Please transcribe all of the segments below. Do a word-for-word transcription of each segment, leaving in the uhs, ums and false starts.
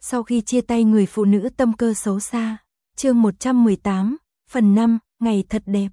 Sau khi chia tay người phụ nữ tâm cơ xấu xa. Chương một trăm mười tám, phần năm, ngày thật đẹp.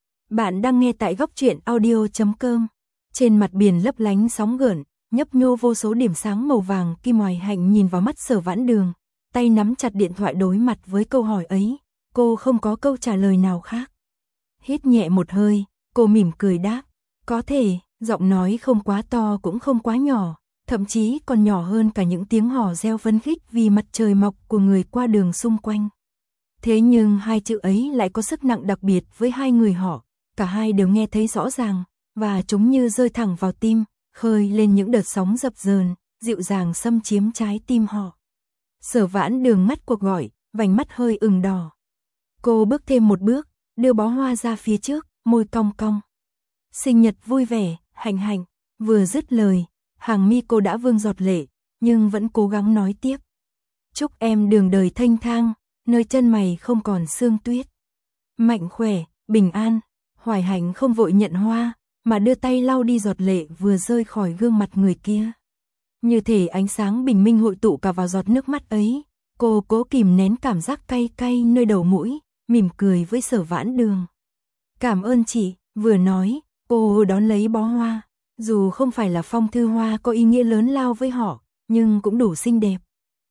Bạn đang nghe tại góc truyện audio chấm com. Trên mặt biển lấp lánh sóng gợn, nhấp nhô vô số điểm sáng màu vàng kim. Hoài Hạnh nhìn vào mắt Sở Vãn Đường, tay nắm chặt điện thoại đối mặt với câu hỏi ấy, cô không có câu trả lời nào khác. Hít nhẹ một hơi, cô mỉm cười đáp, có thể, giọng nói không quá to cũng không quá nhỏ, thậm chí còn nhỏ hơn cả những tiếng hò reo phấn khích vì mặt trời mọc của người qua đường xung quanh. Thế nhưng hai chữ ấy lại có sức nặng đặc biệt với hai người họ, cả hai đều nghe thấy rõ ràng, và chúng như rơi thẳng vào tim, khơi lên những đợt sóng dập dờn, dịu dàng xâm chiếm trái tim họ. Sở Vãn Đường ngắt cuộc gọi, vành mắt hơi ửng đỏ. Cô bước thêm một bước, đưa bó hoa ra phía trước, môi cong cong. Sinh nhật vui vẻ, Hạnh Hạnh. Vừa dứt lời, hàng mi cô đã vương giọt lệ, nhưng vẫn cố gắng nói tiếp. Chúc em đường đời thênh thang, nơi chân mày không còn sương tuyết. Mạnh khỏe, bình an. Hoài Hạnh không vội nhận hoa, mà đưa tay lau đi giọt lệ vừa rơi khỏi gương mặt người kia. Như thể ánh sáng bình minh hội tụ cả vào giọt nước mắt ấy, cô cố kìm nén cảm giác cay cay nơi đầu mũi, mỉm cười với Sở Vãn Đường. Cảm ơn chị, vừa nói, cô đón lấy bó hoa. Dù không phải là phong thư hoa có ý nghĩa lớn lao với họ, nhưng cũng đủ xinh đẹp.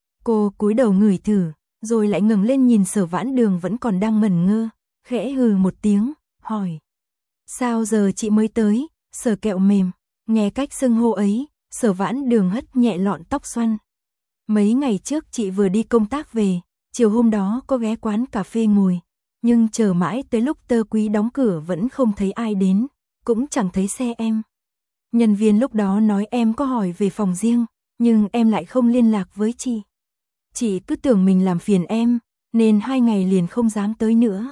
Cô cúi đầu ngửi thử, rồi lại ngẩng lên nhìn Sở Vãn Đường vẫn còn đang ngẩn ngơ, khẽ hừ một tiếng, hỏi. Sao giờ chị mới tới, Sở Kẹo Mềm? Nghe cách xưng hô ấy, Sở Vãn Đường hất nhẹ lọn tóc xoăn. Mấy ngày trước chị vừa đi công tác về, chiều hôm đó có ghé quán cà phê ngồi, nhưng chờ mãi tới lúc Tơ Quý đóng cửa vẫn không thấy ai đến, cũng chẳng thấy xe em. Nhân viên lúc đó nói em có hỏi về phòng riêng, nhưng em lại không liên lạc với chị. Chị cứ tưởng mình làm phiền em, nên hai ngày liền không dám tới nữa.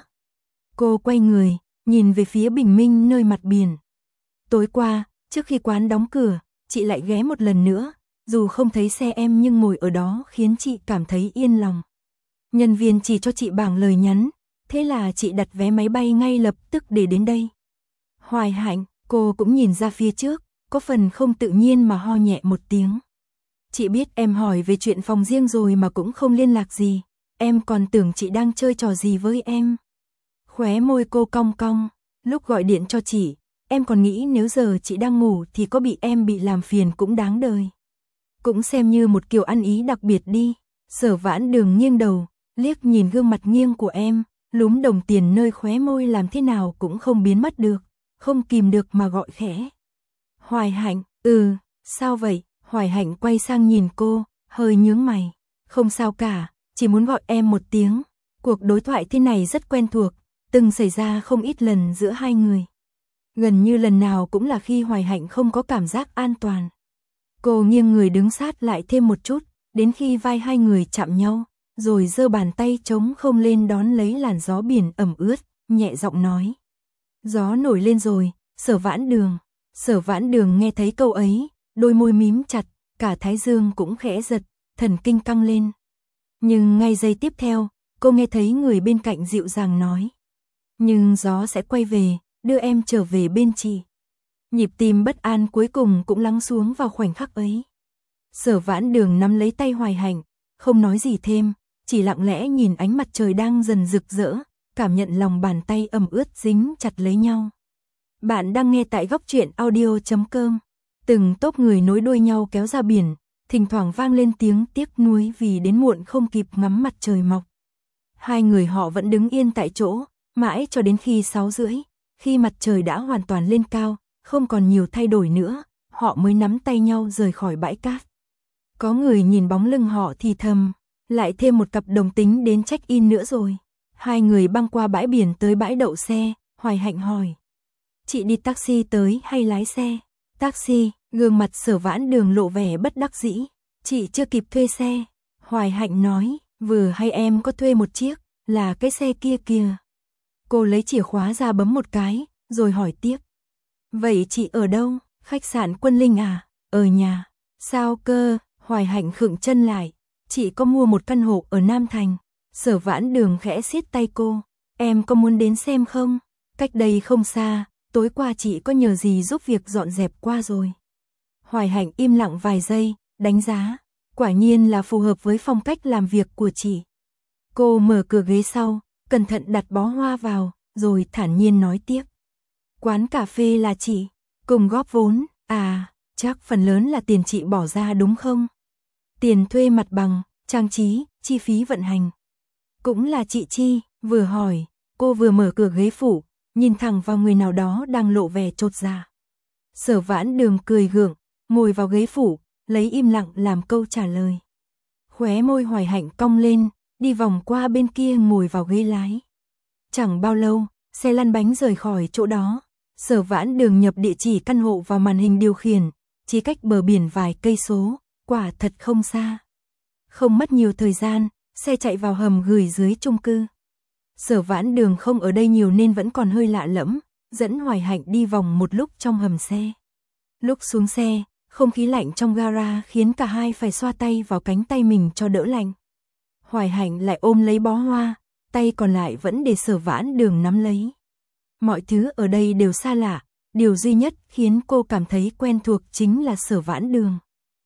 Cô quay người, nhìn về phía bình minh nơi mặt biển. Tối qua, trước khi quán đóng cửa, chị lại ghé một lần nữa, dù không thấy xe em nhưng ngồi ở đó khiến chị cảm thấy yên lòng. Nhân viên chỉ cho chị bảng lời nhắn, thế là chị đặt vé máy bay ngay lập tức để đến đây. Hoài Hạnh, cô cũng nhìn ra phía trước, có phần không tự nhiên mà ho nhẹ một tiếng. Chị biết em hỏi về chuyện phòng riêng rồi mà cũng không liên lạc gì, em còn tưởng chị đang chơi trò gì với em. Khóe môi cô cong cong, lúc gọi điện cho chị, em còn nghĩ nếu giờ chị đang ngủ thì có bị em bị làm phiền cũng đáng đời. Cũng xem như một kiểu ăn ý đặc biệt đi. Sở Vãn Đường nghiêng đầu, liếc nhìn gương mặt nghiêng của em, lúm đồng tiền nơi khóe môi làm thế nào cũng không biến mất được, không kìm được mà gọi khẽ. Hoài Hạnh, ừ, sao vậy? Hoài Hạnh quay sang nhìn cô, hơi nhướng mày. Không sao cả, chỉ muốn gọi em một tiếng. Cuộc đối thoại thế này rất quen thuộc, từng xảy ra không ít lần giữa hai người. Gần như lần nào cũng là khi Hoài Hạnh không có cảm giác an toàn. Cô nghiêng người đứng sát lại thêm một chút, đến khi vai hai người chạm nhau, rồi giơ bàn tay trống không lên đón lấy làn gió biển ẩm ướt, nhẹ giọng nói. Gió nổi lên rồi, Sở Vãn Đường. Sở Vãn Đường nghe thấy câu ấy, đôi môi mím chặt, cả thái dương cũng khẽ giật, thần kinh căng lên. Nhưng ngay giây tiếp theo, cô nghe thấy người bên cạnh dịu dàng nói. Nhưng gió sẽ quay về, đưa em trở về bên chị. Nhịp tim bất an cuối cùng cũng lắng xuống vào khoảnh khắc ấy. Sở Vãn Đường nắm lấy tay Hoài Hạnh, không nói gì thêm, chỉ lặng lẽ nhìn ánh mặt trời đang dần rực rỡ, cảm nhận lòng bàn tay ẩm ướt dính chặt lấy nhau. Bạn đang nghe tại góc truyện audio chấm com. Từng tốp người nối đuôi nhau kéo ra biển, thỉnh thoảng vang lên tiếng tiếc nuối vì đến muộn không kịp ngắm mặt trời mọc. Hai người họ vẫn đứng yên tại chỗ, mãi cho đến khi sáu rưỡi, khi mặt trời đã hoàn toàn lên cao, không còn nhiều thay đổi nữa, họ mới nắm tay nhau rời khỏi bãi cát. Có người nhìn bóng lưng họ thì thầm, lại thêm một cặp đồng tính đến check-in nữa rồi. Hai người băng qua bãi biển tới bãi đậu xe, Hoài Hạnh hỏi. Chị đi taxi tới hay lái xe? Taxi, gương mặt Sở Vãn Đường lộ vẻ bất đắc dĩ. Chị chưa kịp thuê xe. Hoài Hạnh nói, vừa hay em có thuê một chiếc, là cái xe kia kìa. Cô lấy chìa khóa ra bấm một cái, rồi hỏi tiếp. Vậy chị ở đâu? Khách sạn Quân Linh à? Ở nhà. Sao cơ? Hoài Hạnh khựng chân lại. Chị có mua một căn hộ ở Nam Thành. Sở Vãn Đường khẽ siết tay cô. Em có muốn đến xem không? Cách đây không xa, tối qua chị có nhờ gì giúp việc dọn dẹp qua rồi. Hoài Hạnh im lặng vài giây, đánh giá. Quả nhiên là phù hợp với phong cách làm việc của chị. Cô mở cửa ghế sau, cẩn thận đặt bó hoa vào, rồi thản nhiên nói tiếp. Quán cà phê là chị cùng góp vốn, à, chắc phần lớn là tiền chị bỏ ra đúng không? Tiền thuê mặt bằng, trang trí, chi phí vận hành. Cũng là chị chi, vừa hỏi, cô vừa mở cửa ghế phụ, nhìn thẳng vào người nào đó đang lộ vẻ chột dạ. Sở Vãn Đường cười gượng, ngồi vào ghế phụ, lấy im lặng làm câu trả lời. Khóe môi Hoài Hạnh cong lên, đi vòng qua bên kia ngồi vào ghế lái. Chẳng bao lâu, xe lăn bánh rời khỏi chỗ đó. Sở Vãn Đường nhập địa chỉ căn hộ vào màn hình điều khiển, chỉ cách bờ biển vài cây số, quả thật không xa. Không mất nhiều thời gian, xe chạy vào hầm gửi dưới chung cư. Sở Vãn Đường không ở đây nhiều nên vẫn còn hơi lạ lẫm, dẫn Hoài Hạnh đi vòng một lúc trong hầm xe. Lúc xuống xe, không khí lạnh trong gara khiến cả hai phải xoa tay vào cánh tay mình cho đỡ lạnh. Hoài Hạnh lại ôm lấy bó hoa, tay còn lại vẫn để Sở Vãn Đường nắm lấy. Mọi thứ ở đây đều xa lạ, điều duy nhất khiến cô cảm thấy quen thuộc chính là Sở Vãn Đường.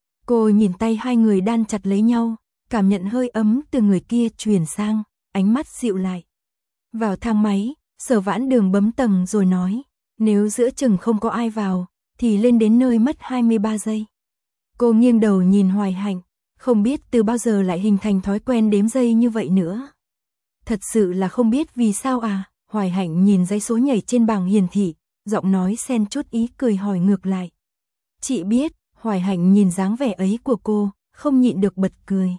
Cô nhìn tay hai người đan chặt lấy nhau, cảm nhận hơi ấm từ người kia truyền sang, ánh mắt dịu lại. Vào thang máy, Sở Vãn Đường bấm tầng rồi nói, nếu giữa chừng không có ai vào, thì lên đến nơi mất hai mươi ba giây. Cô nghiêng đầu nhìn Hoài Hạnh, không biết từ bao giờ lại hình thành thói quen đếm giây như vậy nữa. Thật sự là không biết vì sao à, Hoài Hạnh nhìn dãy số nhảy trên bảng hiển thị, giọng nói xen chút ý cười hỏi ngược lại. Chị biết, Hoài Hạnh nhìn dáng vẻ ấy của cô, không nhịn được bật cười.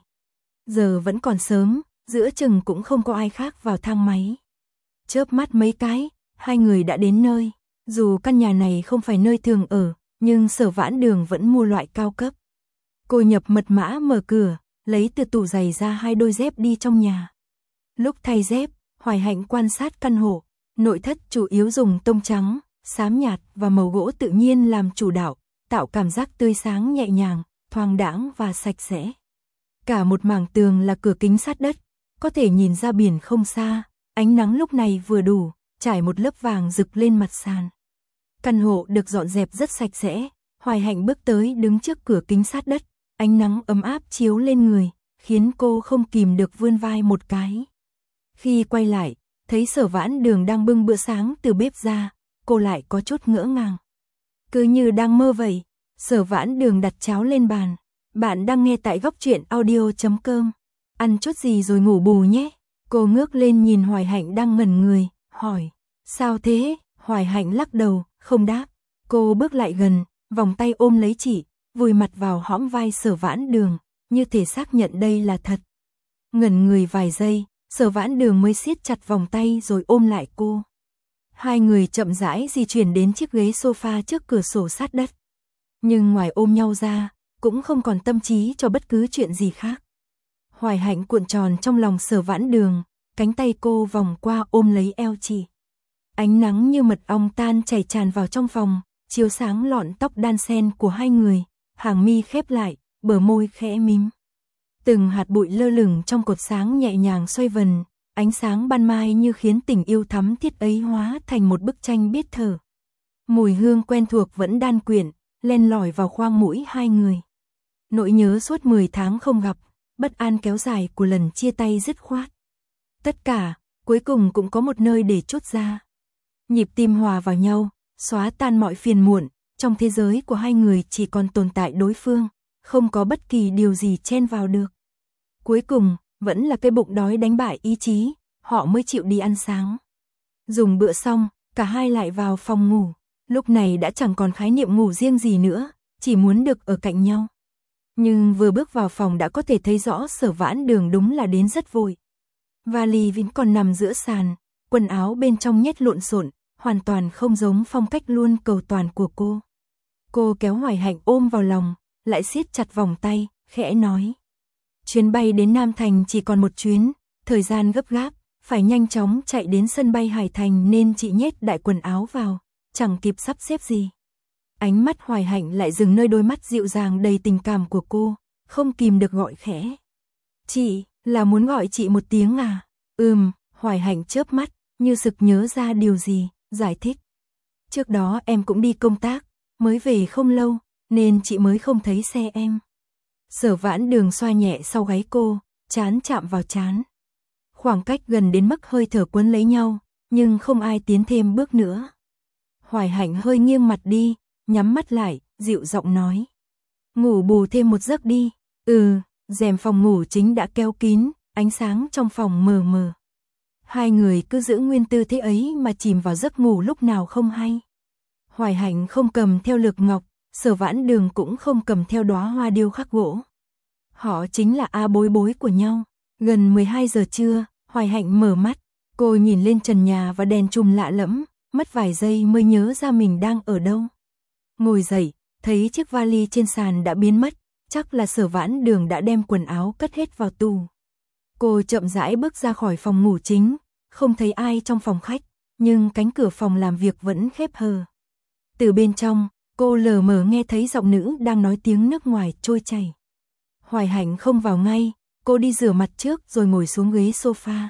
Giờ vẫn còn sớm, giữa chừng cũng không có ai khác vào thang máy. Chớp mắt mấy cái, hai người đã đến nơi. Dù căn nhà này không phải nơi thường ở, nhưng Sở Vãn Đường vẫn mua loại cao cấp. Cô nhập mật mã mở cửa, lấy từ tủ giày ra hai đôi dép đi trong nhà. Lúc thay dép, Hoài Hạnh quan sát căn hộ, nội thất chủ yếu dùng tông trắng, xám nhạt và màu gỗ tự nhiên làm chủ đạo, tạo cảm giác tươi sáng nhẹ nhàng, thoáng đãng và sạch sẽ. Cả một mảng tường là cửa kính sát đất, có thể nhìn ra biển không xa, ánh nắng lúc này vừa đủ, trải một lớp vàng rực lên mặt sàn. Căn hộ được dọn dẹp rất sạch sẽ, Hoài Hạnh bước tới đứng trước cửa kính sát đất, ánh nắng ấm áp chiếu lên người, khiến cô không kìm được vươn vai một cái. Khi quay lại, thấy Sở Vãn Đường đang bưng bữa sáng từ bếp ra, cô lại có chút ngỡ ngàng. Cứ như đang mơ vậy, Sở Vãn Đường đặt cháo lên bàn. Bạn đang nghe tại góc truyện audio chấm com. Ăn chút gì rồi ngủ bù nhé. Cô ngước lên nhìn Hoài Hạnh đang ngẩn người, hỏi. Sao thế? Hoài Hạnh lắc đầu, không đáp. Cô bước lại gần, vòng tay ôm lấy chị, vùi mặt vào hõm vai Sở Vãn Đường, như thể xác nhận đây là thật. Ngẩn người vài giây, Sở Vãn Đường mới siết chặt vòng tay rồi ôm lại cô. Hai người chậm rãi di chuyển đến chiếc ghế sofa trước cửa sổ sát đất. Nhưng ngoài ôm nhau ra, cũng không còn tâm trí cho bất cứ chuyện gì khác. Hoài Hạnh cuộn tròn trong lòng Sở Vãn Đường, cánh tay cô vòng qua ôm lấy eo chị. Ánh nắng như mật ong tan chảy tràn vào trong phòng, chiếu sáng lọn tóc đan sen của hai người, hàng mi khép lại, bờ môi khẽ mím. Từng hạt bụi lơ lửng trong cột sáng nhẹ nhàng xoay vần, ánh sáng ban mai như khiến tình yêu thắm thiết ấy hóa thành một bức tranh biết thở. Mùi hương quen thuộc vẫn đan quyện, len lỏi vào khoang mũi hai người. Nỗi nhớ suốt mười tháng không gặp, bất an kéo dài của lần chia tay dứt khoát. Tất cả, cuối cùng cũng có một nơi để trút ra. Nhịp tim hòa vào nhau, xóa tan mọi phiền muộn, trong thế giới của hai người chỉ còn tồn tại đối phương, không có bất kỳ điều gì chen vào được. Cuối cùng, vẫn là cái bụng đói đánh bại ý chí, họ mới chịu đi ăn sáng. Dùng bữa xong, cả hai lại vào phòng ngủ, lúc này đã chẳng còn khái niệm ngủ riêng gì nữa, chỉ muốn được ở cạnh nhau. Nhưng vừa bước vào phòng đã có thể thấy rõ Sở Vãn Đường đúng là đến rất vội. Vali vẫn còn nằm giữa sàn, quần áo bên trong nhét lộn xộn, hoàn toàn không giống phong cách luôn cầu toàn của cô. Cô kéo Hoài Hạnh ôm vào lòng, lại siết chặt vòng tay, khẽ nói. Chuyến bay đến Nam Thành chỉ còn một chuyến, thời gian gấp gáp, phải nhanh chóng chạy đến sân bay Hải Thành nên chị nhét đại quần áo vào, chẳng kịp sắp xếp gì. Ánh mắt Hoài Hạnh lại dừng nơi đôi mắt dịu dàng đầy tình cảm của cô, không kìm được gọi khẽ. Chị, là muốn gọi chị một tiếng à? Ừm, Hoài Hạnh chớp mắt, như sực nhớ ra điều gì, giải thích. Trước đó em cũng đi công tác, mới về không lâu, nên chị mới không thấy xe em. Sở Vãn Đường xoa nhẹ sau gáy cô, trán chạm vào trán. Khoảng cách gần đến mức hơi thở quấn lấy nhau, nhưng không ai tiến thêm bước nữa. Hoài Hạnh hơi nghiêng mặt đi, nhắm mắt lại, dịu giọng nói. Ngủ bù thêm một giấc đi. Ừ, rèm phòng ngủ chính đã kéo kín, ánh sáng trong phòng mờ mờ. Hai người cứ giữ nguyên tư thế ấy mà chìm vào giấc ngủ lúc nào không hay. Hoài Hạnh không cầm theo lược ngọc, Sở Vãn Đường cũng không cầm theo đóa hoa điêu khắc gỗ. Họ chính là A bối bối của nhau. Gần mười hai giờ trưa, Hoài Hạnh mở mắt, cô nhìn lên trần nhà và đèn chùm lạ lẫm, mất vài giây mới nhớ ra mình đang ở đâu. Ngồi dậy, thấy chiếc vali trên sàn đã biến mất, chắc là Sở Vãn Đường đã đem quần áo cất hết vào tủ. Cô chậm rãi bước ra khỏi phòng ngủ chính, không thấy ai trong phòng khách, nhưng cánh cửa phòng làm việc vẫn khép hờ. Từ bên trong, cô lờ mờ nghe thấy giọng nữ đang nói tiếng nước ngoài trôi chảy. Hoài Hạnh không vào ngay, cô đi rửa mặt trước rồi ngồi xuống ghế sofa.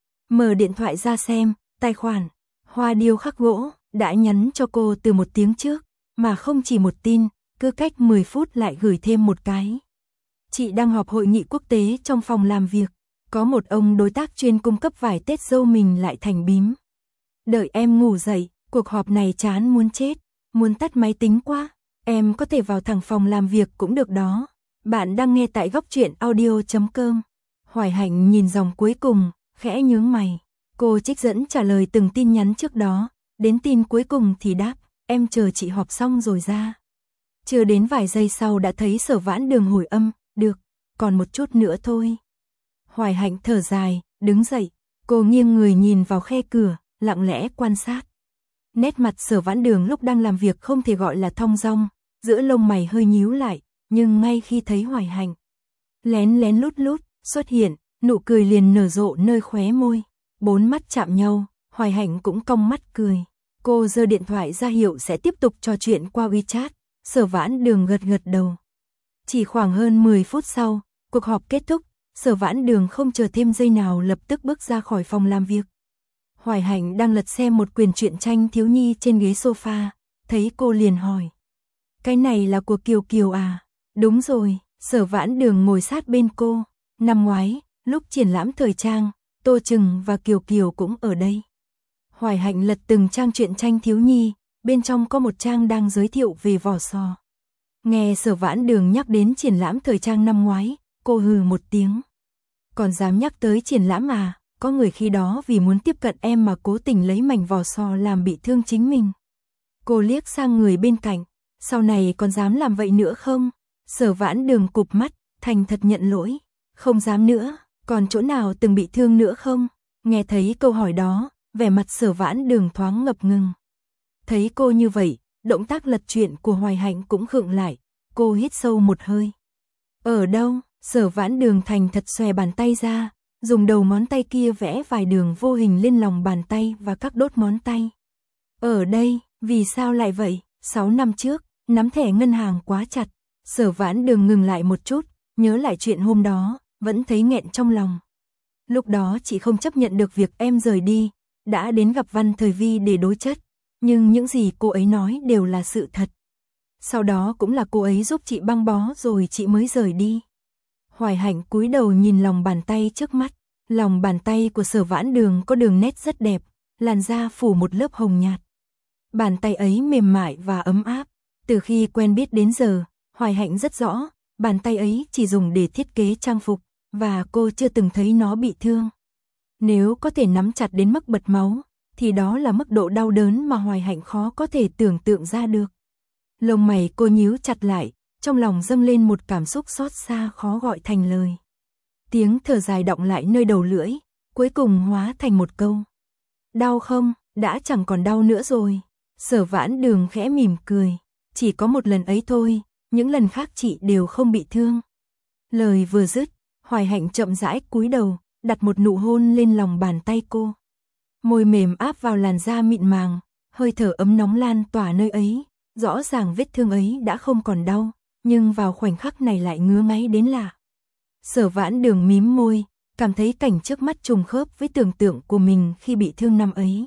Mở điện thoại ra xem, tài khoản hoa điêu khắc gỗ đã nhắn cho cô từ một tiếng trước, mà không chỉ một tin, cứ cách mười phút lại gửi thêm một cái. Chị đang họp hội nghị quốc tế trong phòng làm việc, có một ông đối tác chuyên cung cấp vải Tết dâu mình lại thành bím. Đợi em ngủ dậy, cuộc họp này chán muốn chết, muốn tắt máy tính quá, em có thể vào thẳng phòng làm việc cũng được đó. Bạn đang nghe tại góc truyện audio chấm com. Hoài Hạnh nhìn dòng cuối cùng, khẽ nhướng mày. Cô trích dẫn trả lời từng tin nhắn trước đó, đến tin cuối cùng thì đáp, em chờ chị họp xong rồi ra. Chưa đến vài giây sau đã thấy Sở Vãn Đường hồi âm, được, còn một chút nữa thôi. Hoài Hạnh thở dài, đứng dậy, cô nghiêng người nhìn vào khe cửa, lặng lẽ quan sát. Nét mặt Sở Vãn Đường lúc đang làm việc không thể gọi là thong dong, giữa lông mày hơi nhíu lại, nhưng ngay khi thấy Hoài Hạnh lén lén lút lút xuất hiện, nụ cười liền nở rộ nơi khóe môi. Bốn mắt chạm nhau, Hoài Hạnh cũng cong mắt cười. Cô giơ điện thoại ra hiệu sẽ tiếp tục trò chuyện qua WeChat, Sở Vãn Đường gật gật đầu. Chỉ khoảng hơn mười phút sau, cuộc họp kết thúc, Sở Vãn Đường không chờ thêm giây nào lập tức bước ra khỏi phòng làm việc. Hoài Hạnh đang lật xem một quyển truyện tranh thiếu nhi trên ghế sofa, thấy cô liền hỏi. Cái này là của Kiều Kiều à? Đúng rồi, Sở Vãn Đường ngồi sát bên cô. Năm ngoái, lúc triển lãm thời trang, Tô Trừng và Kiều Kiều cũng ở đây. Hoài Hạnh lật từng trang truyện tranh thiếu nhi, bên trong có một trang đang giới thiệu về vỏ sò. Nghe Sở Vãn Đường nhắc đến triển lãm thời trang năm ngoái, cô hừ một tiếng. Còn dám nhắc tới triển lãm à? Có người khi đó vì muốn tiếp cận em mà cố tình lấy mảnh vỏ sò làm bị thương chính mình. Cô liếc sang người bên cạnh, sau này còn dám làm vậy nữa không? Sở Vãn Đường cụp mắt, thành thật nhận lỗi. Không dám nữa, còn chỗ nào từng bị thương nữa không? Nghe thấy câu hỏi đó, vẻ mặt Sở Vãn Đường thoáng ngập ngừng. Thấy cô như vậy, động tác lật chuyện của Hoài Hạnh cũng khựng lại, cô hít sâu một hơi. Ở đâu? Sở Vãn Đường thành thật xòe bàn tay ra, dùng đầu ngón tay kia vẽ vài đường vô hình lên lòng bàn tay và các đốt ngón tay. Ở đây, vì sao lại vậy? Sáu năm trước, nắm thẻ ngân hàng quá chặt. Sở Vãn Đường ngừng lại một chút, nhớ lại chuyện hôm đó, vẫn thấy nghẹn trong lòng. Lúc đó chị không chấp nhận được việc em rời đi, đã đến gặp Văn Thời Vi để đối chất, nhưng những gì cô ấy nói đều là sự thật. Sau đó cũng là cô ấy giúp chị băng bó rồi chị mới rời đi. Hoài Hạnh cúi đầu nhìn lòng bàn tay trước mắt, lòng bàn tay của Sở Vãn Đường có đường nét rất đẹp, làn da phủ một lớp hồng nhạt. Bàn tay ấy mềm mại và ấm áp, từ khi quen biết đến giờ, Hoài Hạnh rất rõ, bàn tay ấy chỉ dùng để thiết kế trang phục, và cô chưa từng thấy nó bị thương. Nếu có thể nắm chặt đến mức bật máu, thì đó là mức độ đau đớn mà Hoài Hạnh khó có thể tưởng tượng ra được. Lông mày cô nhíu chặt lại, trong lòng dâng lên một cảm xúc xót xa khó gọi thành lời. Tiếng thở dài đọng lại nơi đầu lưỡi, cuối cùng hóa thành một câu. Đau không? Đã chẳng còn đau nữa rồi. Sở Vãn Đường khẽ mỉm cười. Chỉ có một lần ấy thôi, những lần khác chị đều không bị thương. Lời vừa dứt, Hoài Hạnh chậm rãi cúi đầu, đặt một nụ hôn lên lòng bàn tay cô. Môi mềm áp vào làn da mịn màng, hơi thở ấm nóng lan tỏa nơi ấy, rõ ràng vết thương ấy đã không còn đau, nhưng vào khoảnh khắc này lại ngứa ngáy đến lạ. Sở Vãn Đường mím môi, cảm thấy cảnh trước mắt trùng khớp với tưởng tượng của mình khi bị thương năm ấy.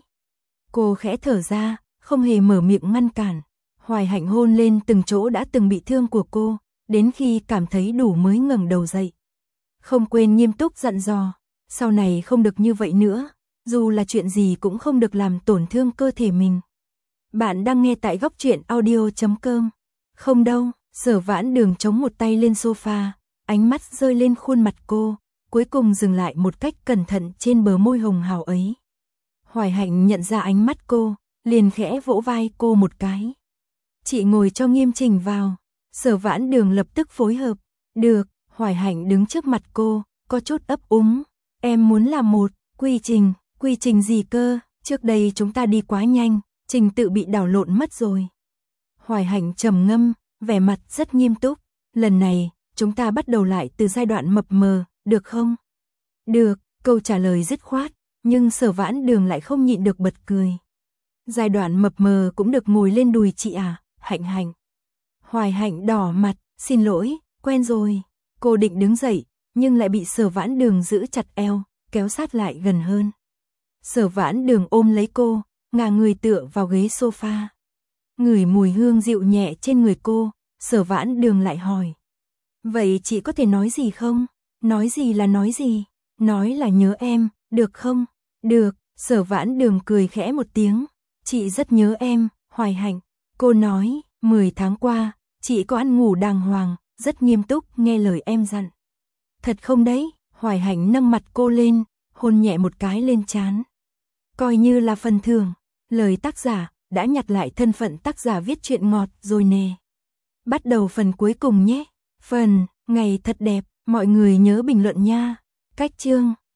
Cô khẽ thở ra, không hề mở miệng ngăn cản. Hoài Hạnh hôn lên từng chỗ đã từng bị thương của cô, đến khi cảm thấy đủ mới ngẩng đầu dậy. Không quên nghiêm túc dặn dò, sau này không được như vậy nữa, dù là chuyện gì cũng không được làm tổn thương cơ thể mình. Bạn đang nghe tại góc truyện audio chấm com. Không đâu, Sở Vãn Đường chống một tay lên sofa, ánh mắt rơi lên khuôn mặt cô, cuối cùng dừng lại một cách cẩn thận trên bờ môi hồng hào ấy. Hoài Hạnh nhận ra ánh mắt cô, liền khẽ vỗ vai cô một cái. Chị ngồi cho nghiêm chỉnh vào. Sở Vãn Đường lập tức phối hợp. Được, Hoài Hạnh đứng trước mặt cô, có chút ấp úng. Em muốn làm một quy trình, quy trình gì cơ, trước đây chúng ta đi quá nhanh, trình tự bị đảo lộn mất rồi. Hoài Hạnh trầm ngâm, vẻ mặt rất nghiêm túc. Lần này, chúng ta bắt đầu lại từ giai đoạn mập mờ, được không? Được, câu trả lời dứt khoát, nhưng Sở Vãn Đường lại không nhịn được bật cười. Giai đoạn mập mờ cũng được ngồi lên đùi chị à, Hạnh Hạnh. Hoài Hạnh đỏ mặt, xin lỗi, quen rồi. Cô định đứng dậy, nhưng lại bị Sở Vãn Đường giữ chặt eo, kéo sát lại gần hơn. Sở Vãn Đường ôm lấy cô, ngả người tựa vào ghế sofa. Ngửi mùi hương dịu nhẹ trên người cô, Sở Vãn Đường lại hỏi. Vậy chị có thể nói gì không? Nói gì là nói gì? Nói là nhớ em, được không? Được, Sở Vãn Đường cười khẽ một tiếng. Chị rất nhớ em, Hoài Hạnh. Cô nói, mười tháng qua, chị có ăn ngủ đàng hoàng, rất nghiêm túc nghe lời em dặn. Thật không đấy? Hoài Hạnh nâng mặt cô lên, hôn nhẹ một cái lên trán. Coi như là phần thưởng, lời tác giả đã nhặt lại thân phận tác giả viết truyện ngọt rồi nè. Bắt đầu phần cuối cùng nhé. Phần, ngày thật đẹp, mọi người nhớ bình luận nha. Cách chương